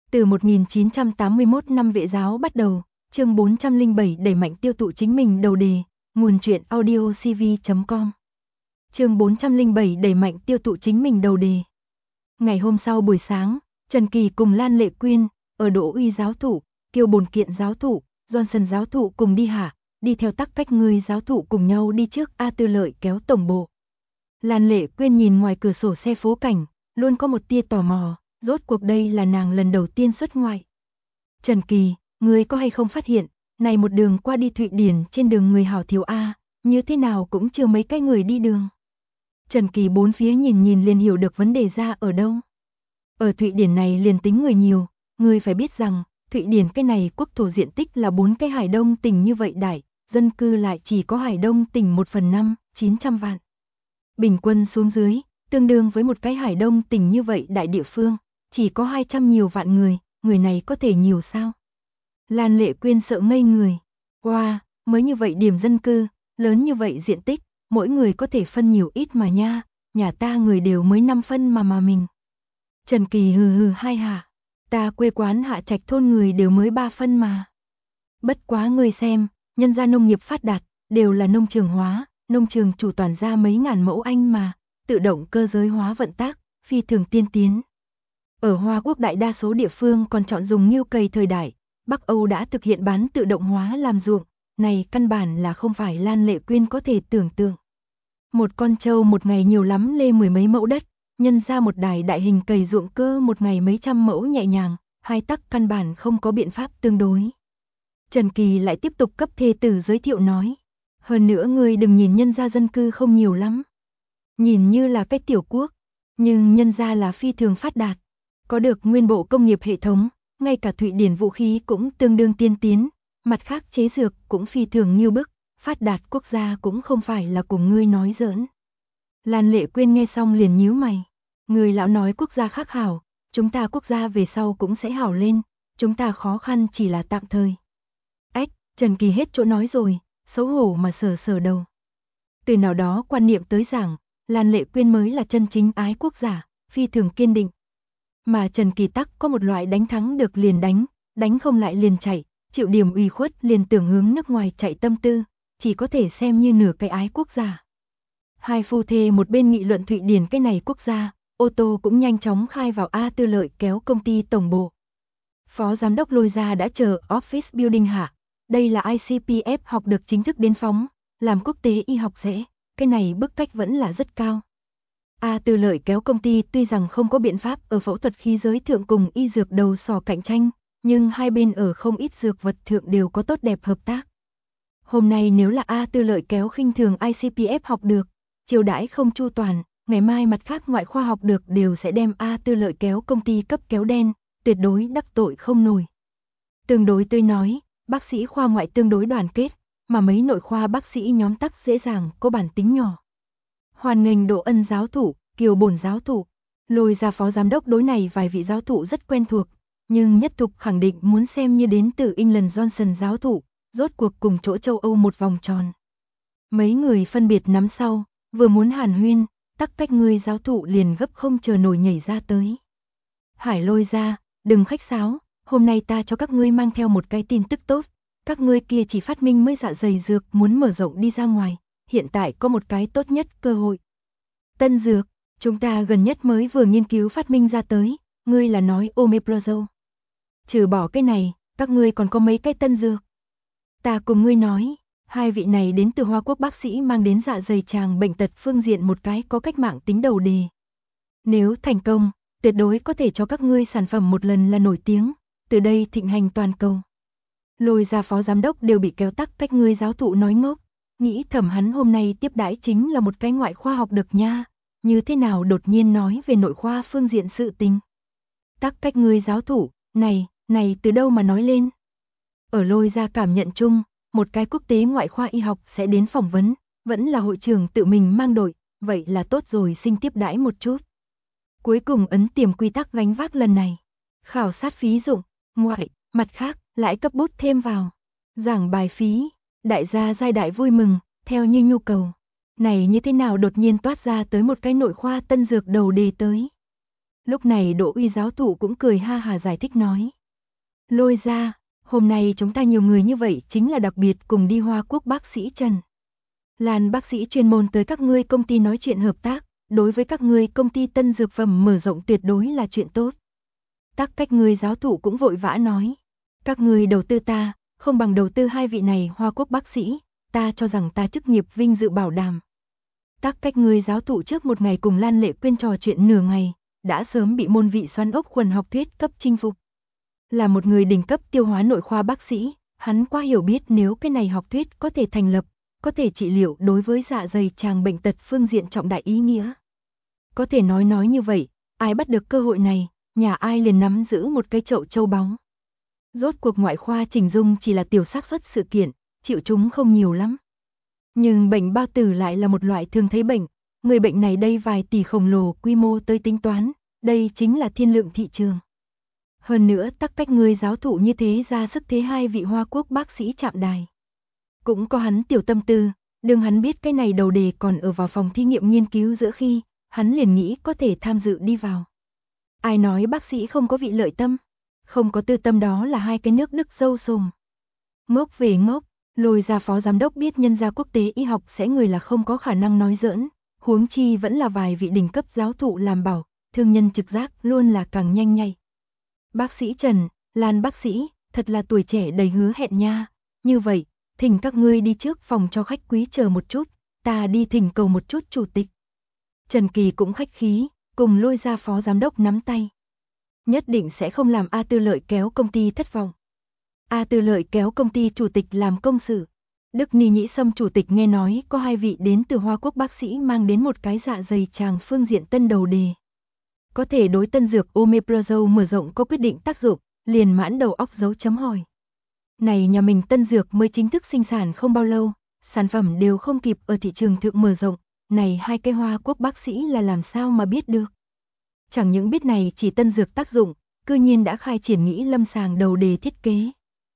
Từ 1981 năm Vệ giáo bắt đầu, chương 407 đẩy mạnh tiêu thụ chính mình đầu đề, nguồn truyện audiocv.com. Chương 407 đẩy mạnh tiêu thụ chính mình đầu đề. Ngày hôm sau buổi sáng, Trần Kỳ cùng Lan Lệ Quyên, ở Đỗ Uy giáo thụ, Kiều Bồn Kiện giáo thụ, Johnson giáo thụ cùng đi hạ, đi theo tắc cách người giáo thụ cùng nhau đi trước A Tư Lợi kéo tổng bộ. Lan Lệ Quyên nhìn ngoài cửa sổ xe phố cảnh, luôn có một tia tò mò, rốt cuộc đây là nàng lần đầu tiên xuất ngoại. Trần Kỳ, ngươi có hay không phát hiện, này một đường qua đi Thụy Điển trên đường người hảo thiếu A, như thế nào cũng chưa mấy cái người đi đường. Trần Kỳ bốn phía nhìn nhìn liền hiểu được vấn đề ra ở đâu. Ở Thụy Điển này liền tính người nhiều, ngươi phải biết rằng, Thụy Điển cái này quốc thổ diện tích là 4 cái Hải Đông tỉnh như vậy đại, dân cư lại chỉ có Hải Đông tỉnh 1/5, 900 vạn. Bình quân xuống dưới, tương đương với một cái Hải Đông tỉnh như vậy đại địa phương, chỉ có 200 nhiều vạn người này có thể nhiều sao? Lan Lệ Quyên sợ ngây người. Wow, mới như vậy điểm dân cư, lớn như vậy diện tích, mỗi người có thể phân nhiều ít mà nha, nhà ta người đều mới 5 phân mà mình. Trần Kỳ hừ hừ hai hả, ta quê quán Hạ Trạch thôn người đều mới 3 phân mà. Bất quá ngươi xem, nhân gia nông nghiệp phát đạt, đều là nông trường hóa, nông trường chủ toàn ra mấy ngàn mẫu anh mà, tự động cơ giới hóa vận tác, phi thường tiên tiến. Ở Hoa Quốc đại đa số địa phương còn chọn dùng nghêu cày thời đại, Bắc Âu đã thực hiện bán tự động hóa làm ruộng, này căn bản là không phải Lan Lệ Quyên có thể tưởng tượng. Một con trâu một ngày nhiều lắm lê 10 mấy mẫu đất, nhân ra một đài đại hình cày ruộng cơ một ngày mấy trăm mẫu nhẹ nhàng, hai tắc căn bản không có biện pháp tương đối. Trần Kỳ lại tiếp tục cấp thê tử giới thiệu nói, hơn nữa ngươi đừng nhìn nhân gia dân cư không nhiều lắm, nhìn như là cái tiểu quốc, nhưng nhân gia là phi thường phát đạt, có được nguyên bộ công nghiệp hệ thống, ngay cả Thụy Điển vũ khí cũng tương đương tiên tiến, mặt khác chế dược cũng phi thường nghiêu bức, phát đạt quốc gia cũng không phải là cùng ngươi nói giỡn. Lan Lệ Quyên nghe xong liền nhíu mày, người lão nói quốc gia khác hảo, chúng ta quốc gia về sau cũng sẽ hảo lên, chúng ta khó khăn chỉ là tạm thời. Ách, Trần Kỳ hết chỗ nói rồi, xấu hổ mà sờ đầu. Từ nào đó quan niệm tới giảng, Lan Lệ Quyên mới là chân chính ái quốc giả, phi thường kiên định. Mà Trần Kỳ tắc có một loại đánh thắng được liền đánh không lại liền chạy, chịu điểm ủy khuất liền tưởng hướng nước ngoài chạy tâm tư, chỉ có thể xem như nửa cái ái quốc giả. Hai phu thê một bên nghị luận Thụy Điển cái này quốc gia, ô tô cũng nhanh chóng khai vào A Tư Lợi kéo công ty tổng bộ. Phó giám đốc Lôi Gia đã chờ office building hạ, đây là ICPF học được chính thức đến phóng, làm quốc tế y học dễ, cái này bức cách vẫn là rất cao. A Tư Lợi kéo công ty tuy rằng không có biện pháp ở phẫu thuật khí giới thượng cùng y dược đầu sò cạnh tranh, nhưng hai bên ở không ít dược vật thượng đều có tốt đẹp hợp tác. Hôm nay nếu là A Tư Lợi kéo khinh thường ICPF học được, chiêu đãi không chu toàn, ngày mai mặt khác ngoại khoa học được đều sẽ đem A Tư Lợi kéo công ty cấp kéo đen, tuyệt đối đắc tội không nổi. Tương đối tôi nói, bác sĩ khoa ngoại tương đối đoàn kết, mà mấy nội khoa bác sĩ nhóm tắc dễ dàng có bản tính nhỏ. Hoan nghênh Đỗ Ân giáo thụ, Kiều Bồn giáo thụ, Lôi Gia phó giám đốc đối này vài vị giáo thụ rất quen thuộc, nhưng nhất thục khẳng định muốn xem như đến từ England Johnson giáo thụ, rốt cuộc cùng chỗ châu Âu một vòng tròn. Mấy người phân biệt nắm sau, vừa muốn hàn huyên, tắc cách người giáo thụ liền gấp không chờ nổi nhảy ra tới. Hải Lôi Gia, đừng khách sáo, hôm nay ta cho các ngươi mang theo một cái tin tức tốt, các ngươi kia chỉ phát minh mới dạ dày dược muốn mở rộng đi ra ngoài, hiện tại có một cái tốt nhất cơ hội. Tân dược, chúng ta gần nhất mới vừa nghiên cứu phát minh ra tới, ngươi là nói Omeprazole. Trừ bỏ cái này, các ngươi còn có mấy cái tân dược. Ta cùng ngươi nói, hai vị này đến từ Hoa Quốc bác sĩ mang đến dạ dày tràng bệnh tật phương diện một cái có cách mạng tính đầu đề. Nếu thành công, tuyệt đối có thể cho các ngươi sản phẩm một lần là nổi tiếng, từ đây thịnh hành toàn cầu. Lôi Gia phó giám đốc đều bị kéo tắc cách ngươi giáo thụ nói ngốc, nghĩ thầm hắn hôm nay tiếp đãi chính là một cái ngoại khoa học được nha, như thế nào đột nhiên nói về nội khoa phương diện sự tình. Tắc cách ngươi giáo thụ, này từ đâu mà nói lên. Ở Lôi Gia cảm nhận chung, một cái quốc tế ngoại khoa y học sẽ đến phỏng vấn, vẫn là hội trưởng tự mình mang đội, vậy là tốt rồi xin tiếp đãi một chút. Cuối cùng ấn tiềm quy tắc gánh vác lần này. Khảo sát phí dụng, ngoại, mặt khác, lại cấp bút thêm vào. Giảng bài phí, đại gia giai đại vui mừng, theo như nhu cầu. Này như thế nào đột nhiên toát ra tới một cái nội khoa tân dược đầu đề tới. Lúc này Đỗ Uy giáo thụ cũng cười ha hà giải thích nói. Lôi ra, hôm nay chúng ta nhiều người như vậy chính là đặc biệt cùng đi Hoa Quốc bác sĩ Trần. Lan bác sĩ chuyên môn tới các ngươi công ty nói chuyện hợp tác, đối với các ngươi công ty tân dược phẩm mở rộng tuyệt đối là chuyện tốt. Tắc Cách Ngươi giáo thụ cũng vội vã nói. Các ngươi đầu tư ta, không bằng đầu tư hai vị này Hoa Quốc bác sĩ, ta cho rằng ta chức nghiệp vinh dự bảo đảm. Tắc Cách Ngươi giáo thụ trước một ngày cùng Lan Lệ Quyên trò chuyện nửa ngày, đã sớm bị môn vị xoắn ốc khuẩn học thuyết cấp chinh phục. Là một người đỉnh cấp tiêu hóa nội khoa bác sĩ, hắn quá hiểu biết nếu cái này học thuyết có thể thành lập, có thể trị liệu đối với dạ dày tràng bệnh tật phương diện trọng đại ý nghĩa. Có thể nói như vậy, ai bắt được cơ hội này, nhà ai liền nắm giữ một cái chậu châu báu. Rốt cuộc ngoại khoa chỉnh dung chỉ là tiểu xác suất sự kiện, chịu chúng không nhiều lắm. Nhưng bệnh bao tử lại là một loại thường thấy bệnh, người bệnh này đây vài tỷ khổng lồ quy mô tới tính toán, đây chính là thiên lượng thị trường. Hơn nữa Tắc Cách Ngươi giáo thụ như thế ra sức thế hai vị Hoa Quốc bác sĩ chạm đài. Cũng có hắn tiểu tâm tư, đừng hắn biết cái này đầu đề còn ở vào phòng thí nghiệm nghiên cứu giữa khi, hắn liền nghĩ có thể tham dự đi vào. Ai nói bác sĩ không có vị lợi tâm, không có tư tâm đó là hai cái nước Đức dâu sùng. Ngốc về ngốc, Lôi ra phó giám đốc biết nhân gia quốc tế y học sẽ người là không có khả năng nói giỡn, huống chi vẫn là vài vị đỉnh cấp giáo thụ làm bảo, thương nhân trực giác luôn là càng nhanh nhạy. Bác sĩ Trần, Lan bác sĩ, thật là tuổi trẻ đầy hứa hẹn nha, như vậy, thỉnh các ngươi đi trước phòng cho khách quý chờ một chút, ta đi thỉnh cầu một chút chủ tịch. Trần Kỳ cũng khách khí, cùng Lôi ra phó giám đốc nắm tay. Nhất định sẽ không làm A Tư Lợi kéo công ty thất vọng. A Tư Lợi kéo công ty chủ tịch làm công sự. Đức Ni Nhĩ Sâm chủ tịch nghe nói có hai vị đến từ Hoa Quốc bác sĩ mang đến một cái dạ dày tràng phương diện tân đầu đề. Có thể đối tân dược Omeprazole mở rộng có quyết định tác dụng, liền mãn đầu óc dấu chấm hỏi. Này nhà mình tân dược mới chính thức sinh sản không bao lâu, sản phẩm đều không kịp ở thị trường thượng mở rộng, này hai cái Hoa Quốc bác sĩ là làm sao mà biết được. Chẳng những biết này chỉ tân dược tác dụng, cư nhiên đã khai triển nghĩ lâm sàng đầu đề thiết kế.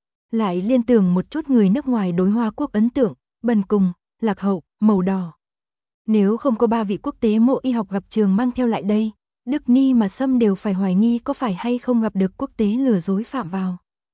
Lại liên tưởng một chút người nước ngoài đối Hoa Quốc ấn tượng, bần cùng, lạc hậu, màu đỏ. Nếu không có ba vị quốc tế mộ y học gặp trường mang theo lại đây, Đức Ni mà Sâm đều phải hoài nghi có phải hay không gặp được quốc tế lừa dối phạm vào.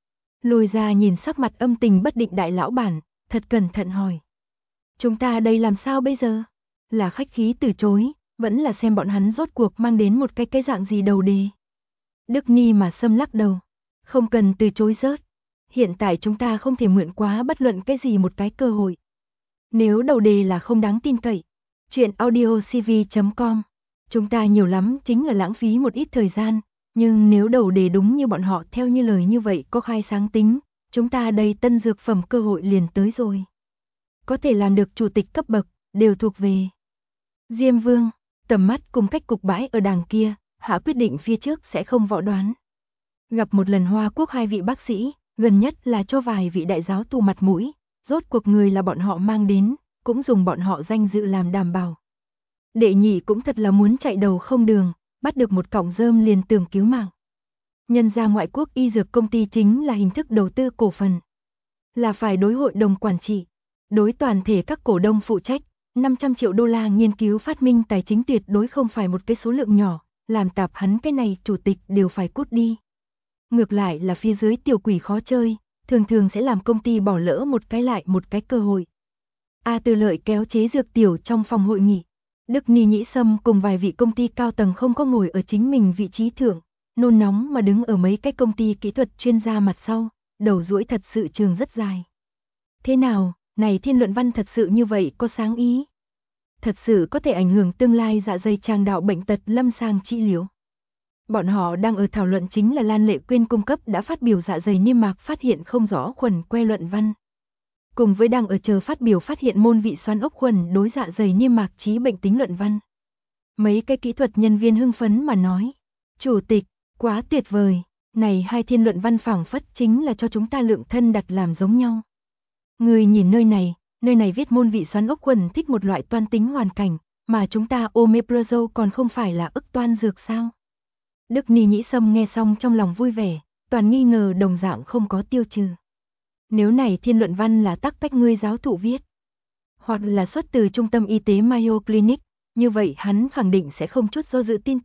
Lôi ra nhìn sắc mặt âm tình bất định đại lão bản, thật cẩn thận hỏi. Chúng ta đây làm sao bây giờ? Là khách khí từ chối, vẫn là xem bọn hắn rốt cuộc mang đến một cái dạng gì đầu đề. Đức Ni mà Sâm lắc đầu. Không cần từ chối rớt. Hiện tại chúng ta không thể mượn quá bất luận cái gì một cái cơ hội. Nếu đầu đề là không đáng tin cậy. Chuyện audiocv.com. Chúng ta nhiều lắm chính là lãng phí một ít thời gian. Nhưng nếu đầu đề đúng như bọn họ theo như lời như vậy có khai sáng tính, chúng ta đây tân dược phẩm cơ hội liền tới rồi. Có thể làm được chủ tịch cấp bậc, đều thuộc về Diêm Vương, tầm mắt cùng cách cục bãi ở đàng kia, hạ quyết định phía trước sẽ không võ đoán. Gặp một lần Hoa Quốc hai vị bác sĩ, gần nhất là cho vài vị đại giáo tu mặt mũi, rốt cuộc người là bọn họ mang đến, cũng dùng bọn họ danh dự làm đảm bảo. Đệ nhị cũng thật là muốn chạy đầu không đường, bắt được một cọng rơm liền tưởng cứu mạng. Nhân ra ngoại quốc y dược công ty chính là hình thức đầu tư cổ phần. Là phải đối hội đồng quản trị, đối toàn thể các cổ đông phụ trách, 500 triệu đô la nghiên cứu phát minh tài chính tuyệt đối không phải một cái số lượng nhỏ, làm tạp hắn cái này chủ tịch đều phải cút đi. Ngược lại là phía dưới tiểu quỷ khó chơi, thường thường sẽ làm công ty bỏ lỡ một cái lại một cái cơ hội. A Tư Lợi kéo chế dược tiểu trong phòng hội nghị. Đức Ni Nhĩ Sâm cùng vài vị công ty cao tầng không có ngồi ở chính mình vị trí thượng, nôn nóng mà đứng ở mấy cái công ty kỹ thuật chuyên gia mặt sau, đầu duỗi thật sự trường rất dài. Thế nào, này thiên luận văn thật sự như vậy có sáng ý? Thật sự có thể ảnh hưởng tương lai dạ dày tràng đạo bệnh tật lâm sàng trị liệu? Bọn họ đang ở thảo luận chính là Lan Lệ Quyên cung cấp đã phát biểu dạ dày niêm mạc phát hiện không rõ khuẩn que luận văn. Cùng với đang ở chờ phát biểu phát hiện môn vị xoắn ốc khuẩn đối dạ dày niêm mạc trí bệnh tính luận văn. Mấy cái kỹ thuật nhân viên hưng phấn mà nói, chủ tịch, quá tuyệt vời, này hai thiên luận văn phảng phất chính là cho chúng ta lượng thân đặt làm giống nhau. Người nhìn nơi này viết môn vị xoắn ốc khuẩn thích một loại toan tính hoàn cảnh, mà chúng ta Omeprazole còn không phải là ức toan dược sao? Đức Ni Nhĩ Sâm nghe xong trong lòng vui vẻ, toàn nghi ngờ đồng dạng không có tiêu trừ. Nếu này thiên luận văn là Tắc Cách Ngươi giáo thụ viết, hoặc là xuất từ trung tâm y tế Mayo Clinic, như vậy hắn khẳng định sẽ không chút do dự tin tưởng,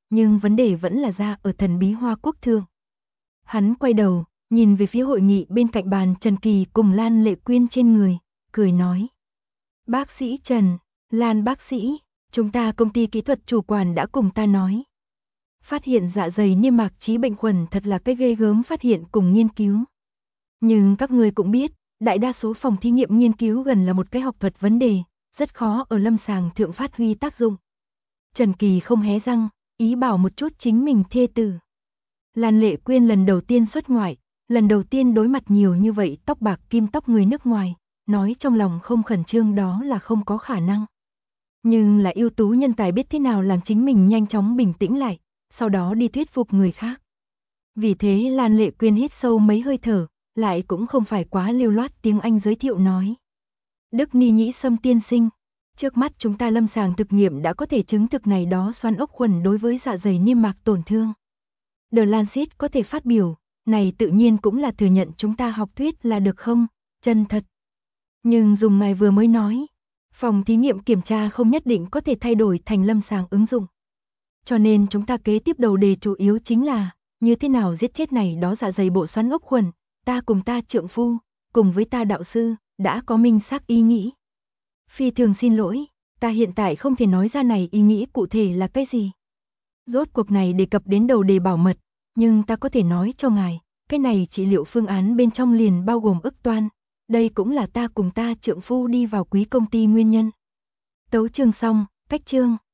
nhưng vấn đề vẫn là ra ở thần bí Hoa Quốc thượng. Hắn quay đầu, nhìn về phía hội nghị bên cạnh bàn Trần Kỳ cùng Lan Lệ Quyên trên người, cười nói. Bác sĩ Trần, Lan bác sĩ, chúng ta công ty kỹ thuật chủ quản đã cùng ta nói. Phát hiện dạ dày niêm mạc trí bệnh khuẩn thật là cái ghê gớm phát hiện cùng nghiên cứu. Nhưng các người cũng biết, đại đa số phòng thí nghiệm nghiên cứu gần là một cái học thuật vấn đề, rất khó ở lâm sàng thượng phát huy tác dụng. Trần Kỳ không hé răng, ý bảo một chút chính mình thê tử. Lan Lệ Quyên lần đầu tiên xuất ngoại, lần đầu tiên đối mặt nhiều như vậy tóc bạc kim tóc người nước ngoài, nói trong lòng không khẩn trương đó là không có khả năng. Nhưng là ưu tú nhân tài biết thế nào làm chính mình nhanh chóng bình tĩnh lại, sau đó đi thuyết phục người khác. Vì thế Lan Lệ Quyên hít sâu mấy hơi thở, lại cũng không phải quá lưu loát tiếng Anh giới thiệu nói. Đức Ni Nhĩ Sâm tiên sinh, trước mắt chúng ta lâm sàng thực nghiệm đã có thể chứng thực này đó xoắn ốc khuẩn đối với dạ dày niêm mạc tổn thương. The Lancet có thể phát biểu, này tự nhiên cũng là thừa nhận chúng ta học thuyết là được không, chân thật. Nhưng dùng ngài vừa mới nói, phòng thí nghiệm kiểm tra không nhất định có thể thay đổi thành lâm sàng ứng dụng. Cho nên chúng ta kế tiếp đầu đề chủ yếu chính là, như thế nào giết chết này đó dạ dày bộ xoắn ốc khuẩn, ta cùng ta trượng phu, cùng với ta đạo sư, đã có minh xác ý nghĩ. Phi thường xin lỗi, ta hiện tại không thể nói ra này ý nghĩ cụ thể là cái gì. Rốt cuộc này đề cập đến đầu đề bảo mật, nhưng ta có thể nói cho ngài, cái này trị liệu phương án bên trong liền bao gồm ức toan, đây cũng là ta cùng ta trượng phu đi vào quý công ty nguyên nhân. Tấu chương xong, cách chương.